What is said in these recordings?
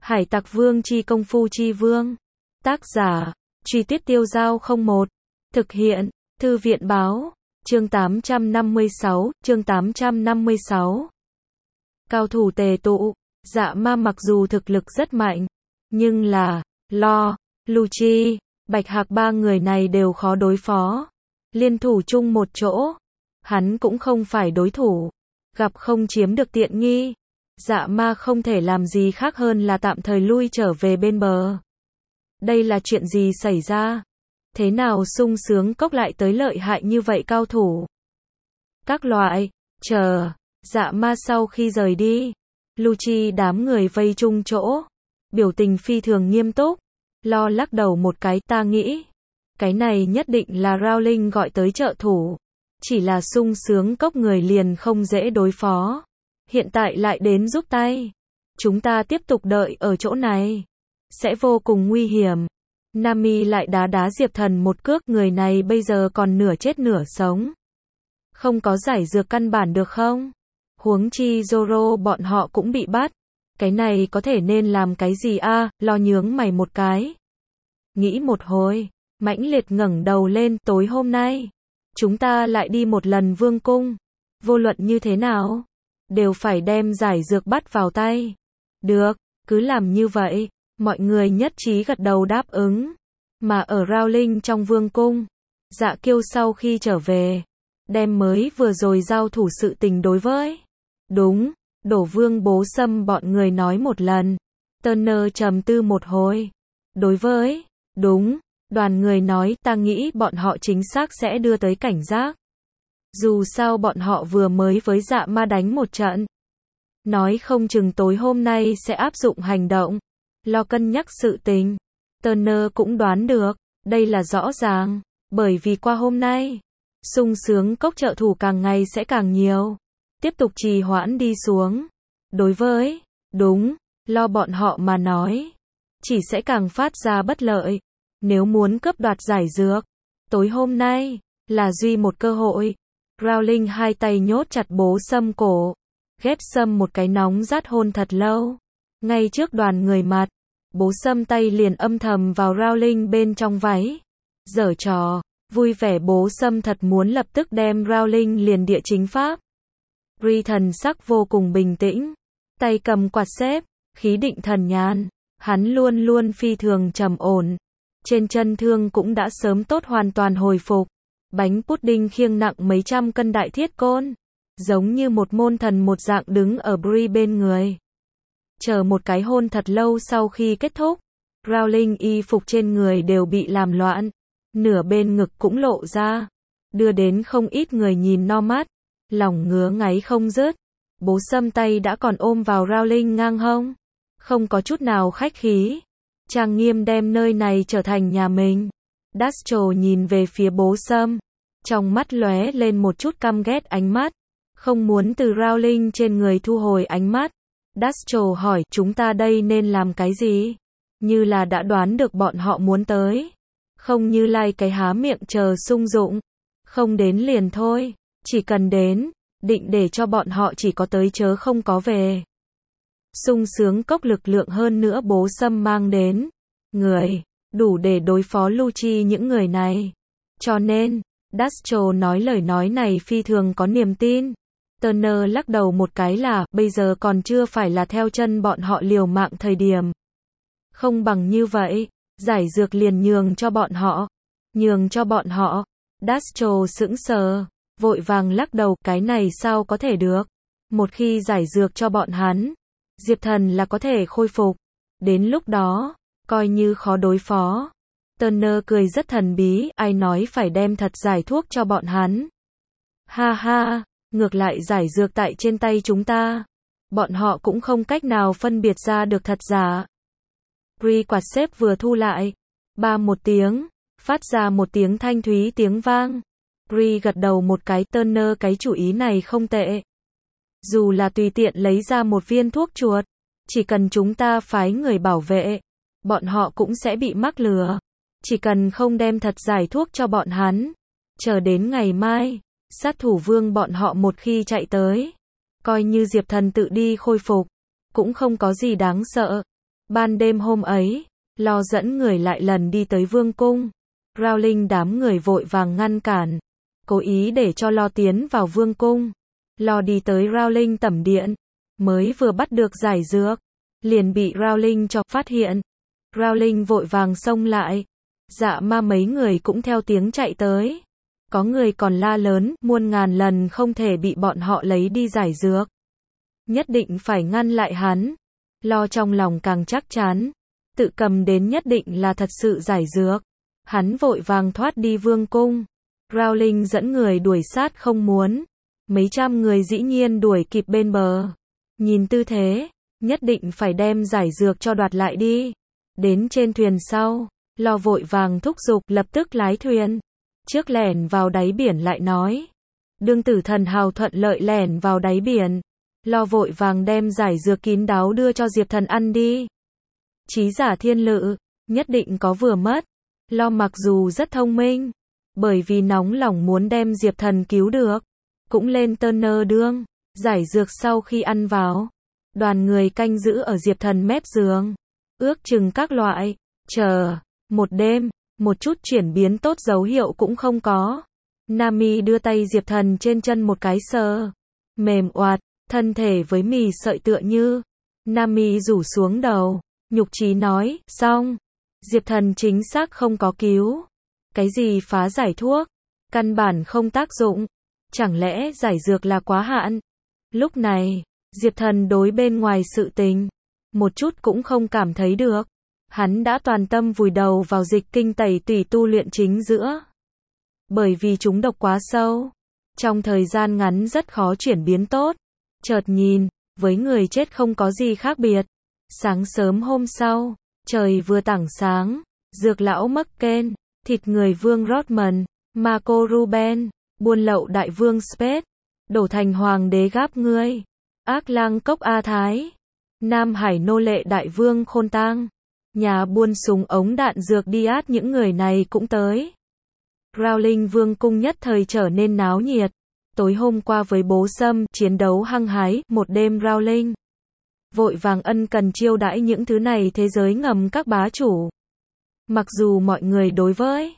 Hải Tặc Vương chi công phu chi vương. Tác giả, Truy Tuyết Tiêu Dao 01. Thực hiện, Thư viện báo. Chương 856, chương 856. Cao thủ tề tụ. Dạ ma mặc dù thực lực rất mạnh, nhưng là, Lo, Lucci, Bạch Hạc ba người này đều khó đối phó. Liên thủ chung một chỗ, hắn cũng không phải đối thủ. Gặp không chiếm được tiện nghi. Dạ ma không thể làm gì khác hơn là tạm thời lui trở về bên bờ. Đây là chuyện gì xảy ra? Thế nào sung sướng cốc lại tới lợi hại như vậy cao thủ? Các loại, chờ, dạ ma sau khi rời đi, Lucci đám người vây chung chỗ, biểu tình phi thường nghiêm túc, Lo lắc đầu một cái, ta nghĩ, cái này nhất định là Rowling gọi tới trợ thủ, chỉ là sung sướng cốc người liền không dễ đối phó, hiện tại lại đến giúp tay, chúng ta tiếp tục đợi ở chỗ này, sẽ vô cùng nguy hiểm. Nami lại đá Diệp Thần một cước, người này bây giờ còn nửa chết nửa sống. Không có giải dược căn bản được không? Huống chi Zoro bọn họ cũng bị bắt. Cái này có thể nên làm cái gì a? Lo nhướng mày một cái. Nghĩ một hồi, mãnh liệt ngẩng đầu lên, tối hôm nay, chúng ta lại đi một lần vương cung. Vô luận như thế nào, đều phải đem giải dược bắt vào tay. Được, cứ làm như vậy. Mọi người nhất trí gật đầu đáp ứng. Mà ở Rowling trong vương cung, Dạ Kiêu sau khi trở về, đem mới vừa rồi giao thủ sự tình đối với đúng, Đổ Vương Bố Sâm bọn người nói một lần. Turner trầm tư một hồi. Đối với đúng, đoàn người nói, ta nghĩ bọn họ chính xác sẽ đưa tới cảnh giác. Dù sao bọn họ vừa mới với dạ ma đánh một trận. Nói không chừng tối hôm nay sẽ áp dụng hành động. Lo cân nhắc sự tình. Turner cũng đoán được, đây là rõ ràng, bởi vì qua hôm nay, sung sướng cốc trợ thủ càng ngày sẽ càng nhiều. Tiếp tục trì hoãn đi xuống. Đối với, đúng, Lo bọn họ mà nói, chỉ sẽ càng phát ra bất lợi. Nếu muốn cướp đoạt giải dược, tối hôm nay, là duy một cơ hội. Rowling hai tay nhốt chặt Bố Sâm cổ, ghép Sâm một cái nóng rát hôn thật lâu. Ngay trước đoàn người mặt, Bố Sâm tay liền âm thầm vào Rowling bên trong váy. Giở trò, vui vẻ Bố Sâm thật muốn lập tức đem Rowling liền địa chính pháp. Bree thần sắc vô cùng bình tĩnh, tay cầm quạt xếp, khí định thần nhàn, hắn luôn luôn phi thường trầm ổn. Trên chân thương cũng đã sớm tốt hoàn toàn hồi phục. Bánh pudding khiêng nặng mấy trăm cân đại thiết côn, giống như một môn thần một dạng đứng ở Bree bên người. Chờ một cái hôn thật lâu sau khi kết thúc, Rowling y phục trên người đều bị làm loạn, nửa bên ngực cũng lộ ra, đưa đến không ít người nhìn no mắt, lòng ngứa ngáy không dứt. Bố Sâm tay đã còn ôm vào Rowling ngang hông, không có chút nào khách khí, trang nghiêm đem nơi này trở thành nhà mình. Dastro nhìn về phía Bố Sâm, trong mắt lóe lên một chút căm ghét ánh mắt, không muốn từ Rowling trên người thu hồi ánh mắt. Dastro hỏi, chúng ta đây nên làm cái gì? Như là đã đoán được bọn họ muốn tới. Không như lai cái há miệng chờ sung dụng. Không đến liền thôi. Chỉ cần đến, định để cho bọn họ chỉ có tới chớ không có về. Sung sướng cốc lực lượng hơn nữa Bố Sâm mang đến. Người, đủ để đối phó Lucci những người này. Cho nên, Dastro nói lời nói này phi thường có niềm tin. Turner lắc đầu một cái là, bây giờ còn chưa phải là theo chân bọn họ liều mạng thời điểm. Không bằng như vậy, giải dược liền nhường cho bọn họ. Nhường cho bọn họ. Dastro sững sờ, vội vàng lắc đầu, cái này sao có thể được. Một khi giải dược cho bọn hắn, Diệp Thần là có thể khôi phục. Đến lúc đó, coi như khó đối phó. Turner cười rất thần bí, ai nói phải đem thật giải thuốc cho bọn hắn. Ha ha. Ngược lại giải dược tại trên tay chúng ta, bọn họ cũng không cách nào phân biệt ra được thật giả. Bree quạt xếp vừa thu lại, ba một tiếng, phát ra một tiếng thanh thúy tiếng vang. Bree gật đầu một cái, Turner cái chủ ý này không tệ. Dù là tùy tiện lấy ra một viên thuốc chuột, chỉ cần chúng ta phái người bảo vệ, bọn họ cũng sẽ bị mắc lừa. Chỉ cần không đem thật giải thuốc cho bọn hắn, chờ đến ngày mai. Sát thủ vương bọn họ một khi chạy tới, coi như Diệp Thần tự đi khôi phục, cũng không có gì đáng sợ. Ban đêm hôm ấy, Lo dẫn người lại lần đi tới vương cung. Rowling đám người vội vàng ngăn cản, cố ý để cho Lo tiến vào vương cung. Lo đi tới Rowling tẩm điện, mới vừa bắt được giải dược, liền bị Rowling cho phát hiện. Rowling vội vàng xông lại. Dạ ma mấy người cũng theo tiếng chạy tới. Có người còn la lớn, muôn ngàn lần không thể bị bọn họ lấy đi giải dược. Nhất định phải ngăn lại hắn. Lo trong lòng càng chắc chắn, tự cầm đến nhất định là thật sự giải dược. Hắn vội vàng thoát đi vương cung. Rowling dẫn người đuổi sát không muốn. Mấy trăm người dĩ nhiên đuổi kịp bên bờ. Nhìn tư thế, nhất định phải đem giải dược cho đoạt lại đi. Đến trên thuyền sau, Lo vội vàng thúc giục lập tức lái thuyền. Trước lẻn vào đáy biển lại nói. Đương tử thần hào thuận lợi lẻn vào đáy biển. Lo vội vàng đem giải dược kín đáo đưa cho Diệp Thần ăn đi. Trí giả thiên lự, nhất định có vừa mất. Lo mặc dù rất thông minh, bởi vì nóng lòng muốn đem Diệp Thần cứu được, cũng lên Turner đương. Giải dược sau khi ăn vào, đoàn người canh giữ ở Diệp Thần mép giường. Ước chừng các loại, chờ một đêm, một chút chuyển biến tốt dấu hiệu cũng không có. Nami đưa tay Diệp Thần trên chân một cái sờ. Mềm oạt, thân thể với mì sợi tựa như. Nami rủ xuống đầu, nhục trí nói, xong. Diệp Thần chính xác không có cứu. Cái gì phá giải thuốc, căn bản không tác dụng. Chẳng lẽ giải dược là quá hạn? Lúc này, Diệp Thần đối bên ngoài sự tình, một chút cũng không cảm thấy được. Hắn đã toàn tâm vùi đầu vào dịch kinh tẩy tùy tu luyện chính giữa. Bởi vì chúng độc quá sâu, trong thời gian ngắn rất khó chuyển biến tốt. Chợt nhìn, với người chết không có gì khác biệt. Sáng sớm hôm sau, trời vừa tảng sáng, dược lão Merken, thịt người vương Rodman, Marco Ruben, buôn lậu đại vương Spade, đổ thành hoàng đế gáp ngươi, ác lang cốc A Thái, Nam Hải nô lệ đại vương Khôn Tang, nhà buôn súng ống đạn dược Diaz, những người này cũng tới. Rowling vương cung nhất thời trở nên náo nhiệt. Tối hôm qua với bố Sâm, chiến đấu hăng hái, một đêm Rowling vội vàng ân cần chiêu đãi những thứ này thế giới ngầm các bá chủ. Mặc dù mọi người đối với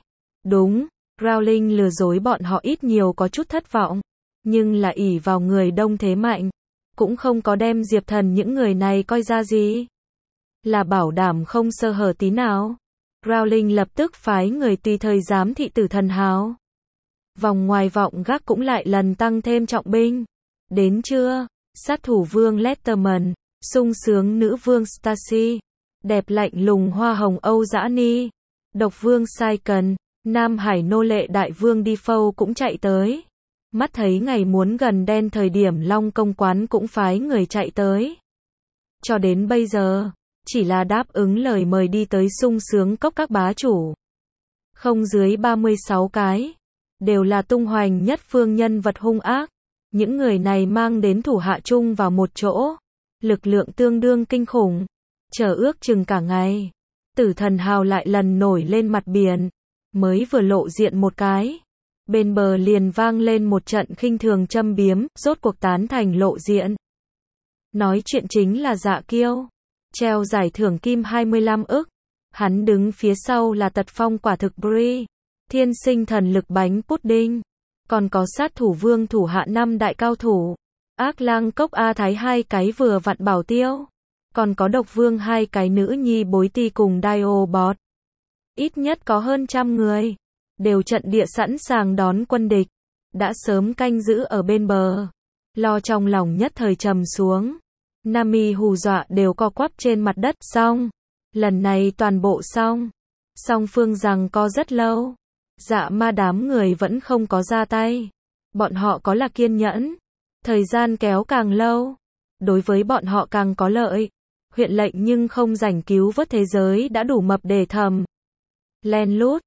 Rowling lừa dối bọn họ ít nhiều có chút thất vọng, nhưng là ỷ vào người đông thế mạnh, cũng không có đem Diệp Thần những người này coi ra gì. Là bảo đảm không sơ hở tí nào. Rowling lập tức phái người tùy thời giám thị tử thần hào. Vòng ngoài vọng gác cũng lại lần tăng thêm trọng binh. Đến trưa, sát thủ vương Letterman, sung sướng nữ vương Stacy, đẹp lạnh lùng hoa hồng Âu Dã Ni, độc vương Saiken, Nam Hải nô lệ đại vương Defoe cũng chạy tới. Mắt thấy ngày muốn gần đen thời điểm Long công quán cũng phái người chạy tới. Cho đến bây giờ, chỉ là đáp ứng lời mời đi tới sung sướng cốc các bá chủ. Không dưới 36 cái. Đều là tung hoành nhất phương nhân vật hung ác. Những người này mang đến thủ hạ chung vào một chỗ. Lực lượng tương đương kinh khủng. Chờ ước chừng cả ngày. Tử thần hào lại lần nổi lên mặt biển. Mới vừa lộ diện một cái. Bên bờ liền vang lên một trận khinh thường châm biếm, rốt cuộc tán thành lộ diện. Nói chuyện chính là Dạ Kiêu. Treo giải thưởng kim 25 ức. Hắn đứng phía sau là tật phong quả thực Brie. Thiên sinh thần lực bánh pudding. Còn có sát thủ vương thủ hạ 5 đại cao thủ. Ác lang cốc A Thái 2 cái vừa vặn bảo tiêu. Còn có độc vương 2 cái nữ nhi bối ti cùng Diobot. Ít nhất có hơn 100 người. Đều trận địa sẵn sàng đón quân địch. Đã sớm canh giữ ở bên bờ. Lo trong lòng nhất thời trầm xuống. Nami hù dọa đều co quắp trên mặt đất. Xong. Lần này toàn bộ xong. Song phương giằng co rất lâu. Dạ ma đám người vẫn không có ra tay. Bọn họ có là kiên nhẫn. Thời gian kéo càng lâu, đối với bọn họ càng có lợi. Huyện lệnh nhưng không rảnh cứu vớt thế giới đã đủ mập để thầm. Len lút,